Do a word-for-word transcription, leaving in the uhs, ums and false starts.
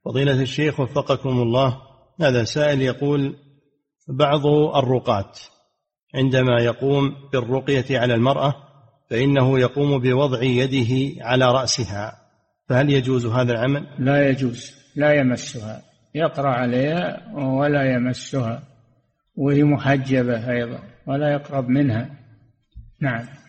فضيلة الشيخ وفقكم الله، هذا سائل يقول: بعض الرقاة عندما يقوم بالرقية على المرأة فإنه يقوم بوضع يده على رأسها، فهل يجوز هذا العمل؟ لا يجوز، لا يمسها، يقرأ عليها ولا يمسها، وهي محجبة أيضا ولا يقرب منها. نعم.